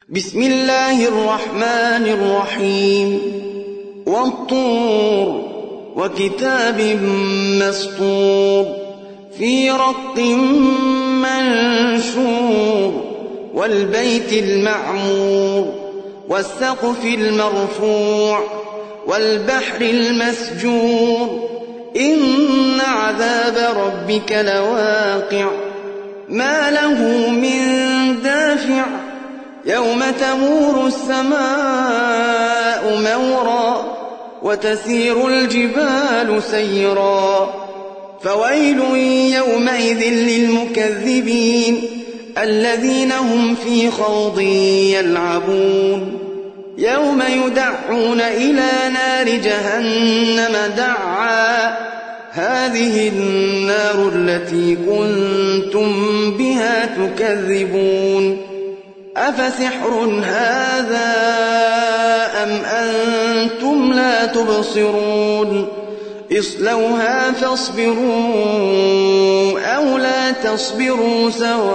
بسم الله الرحمن الرحيم والطور وكتاب مسطور في رق منشور والبيت المعمور والسقف المرفوع والبحر المسجور إن عذاب ربك لواقع ما له من دافع يوم تمور السماء مورا وتسير الجبال سيرا فويل يومئذ للمكذبين الذين هم في خوض يلعبون يوم يدعون إلى نار جهنم دعا هذه النار التي كنتم بها تكذبون أفسحر هذا أم أنتم لا تبصرون اصلوها فاصبروا أو لا تصبروا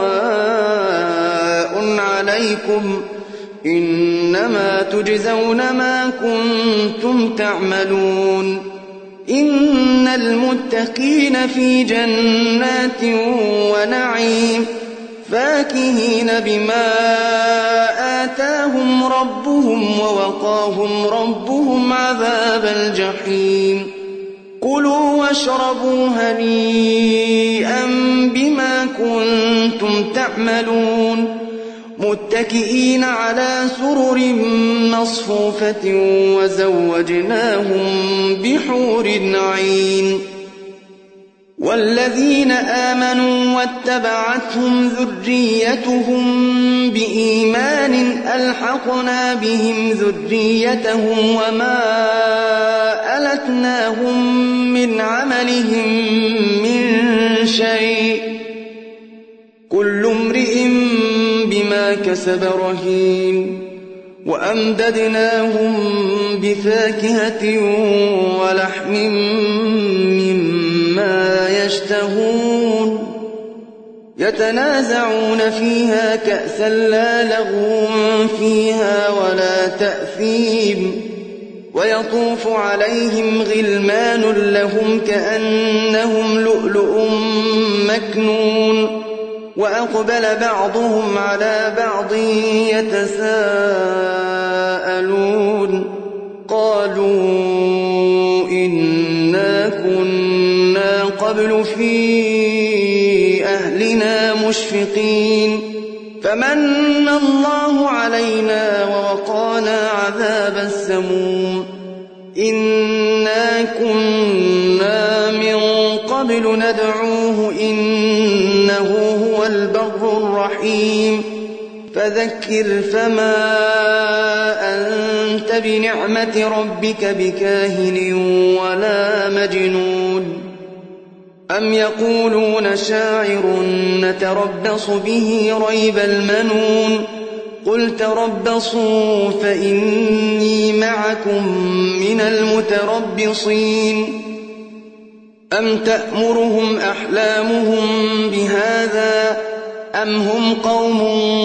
سواء عليكم إنما تجزون ما كنتم تعملون إن المتقين في جنات ونعيم فاكهين بما آتاهم ربهم ووقاهم ربهم عذاب الجحيم كلوا واشربوا هنيئا بما كنتم تعملون متكئين على سرر مصفوفة وزوجناهم بحور عين والذين آمنوا واتبعتهم ذريتهم بإيمان ألحقنا بهم ذريتهم وما ألتناهم من عملهم من شيء كل امرئ بما كسب رهين وأمددناهم بفاكهة ولحم مما يشتهون يتنازعون فيها كأسا لا لغو فيها ولا تأثيم ويطوف عليهم غلمان لهم كأنهم لؤلؤ مكنون وأقبل بعضهم على بعض يتساءلون قالوا إنا كنا قبل في أهلنا مشفقين فمن الله علينا ووقانا عذاب السموم إنا كنا من قبل ندعوه إنه هو البر الرحيم فذكر فما أنت بنعمة ربك بكاهن ولا مجنون أم يقولون شاعر نتربص به ريب المنون قل تربصوا فإني معكم من المتربصين أم تأمرهم أحلامهم بهذا أم هم قوم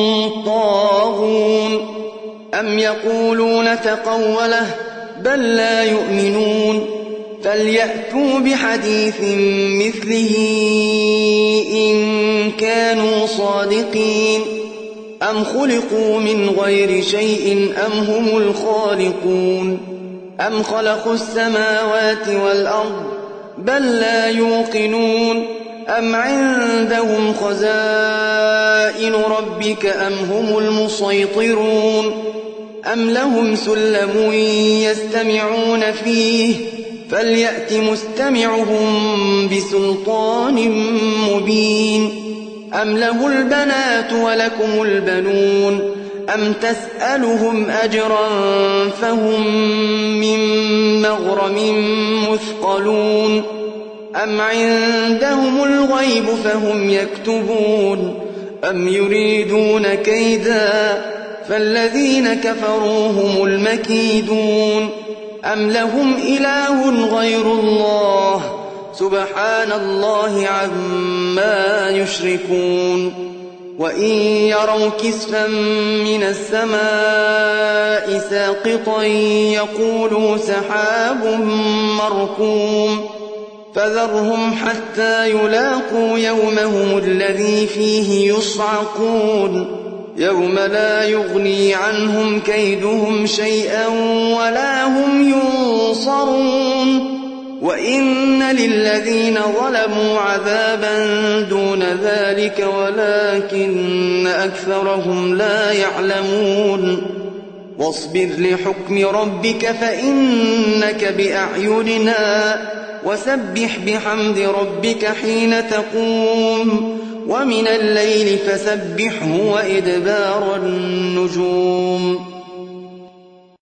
طاغون أم يقولون تقوله بل لا يؤمنون فليأتوا بحديث مثله إن كانوا صادقين أم خلقوا من غير شيء أم هم الخالقون أم خلقوا السماوات والأرض بل لا يوقنون أم عندهم خزائن ربك أم هم المسيطرون أم لهم سلم يستمعون فيه فليأت مستمعهم بسلطان مبين أم له البنات ولكم البنون أم تسألهم أجرا فهم من مغرم مثقلون أم عندهم الغيب فهم يكتبون أم يريدون كيدا فالذين كفروا هم المكيدون أم لهم إله غير الله سبحان الله عما يشركون وإن يروا كسفا من السماء ساقطا يقولوا سحاب مركوم فذرهم حتى يلاقوا يومهم الذي فيه يصعقون يوم لا يغني عنهم كيدهم شيئا ولا هم ينصرون وإن للذين ظلموا عذابا دون ذلك ولكن أكثرهم لا يعلمون واصبر لحكم ربك فإنك بأعيننا وسبح بحمد ربك حين تقوم ومن الليل فسبحه وإدبار النجوم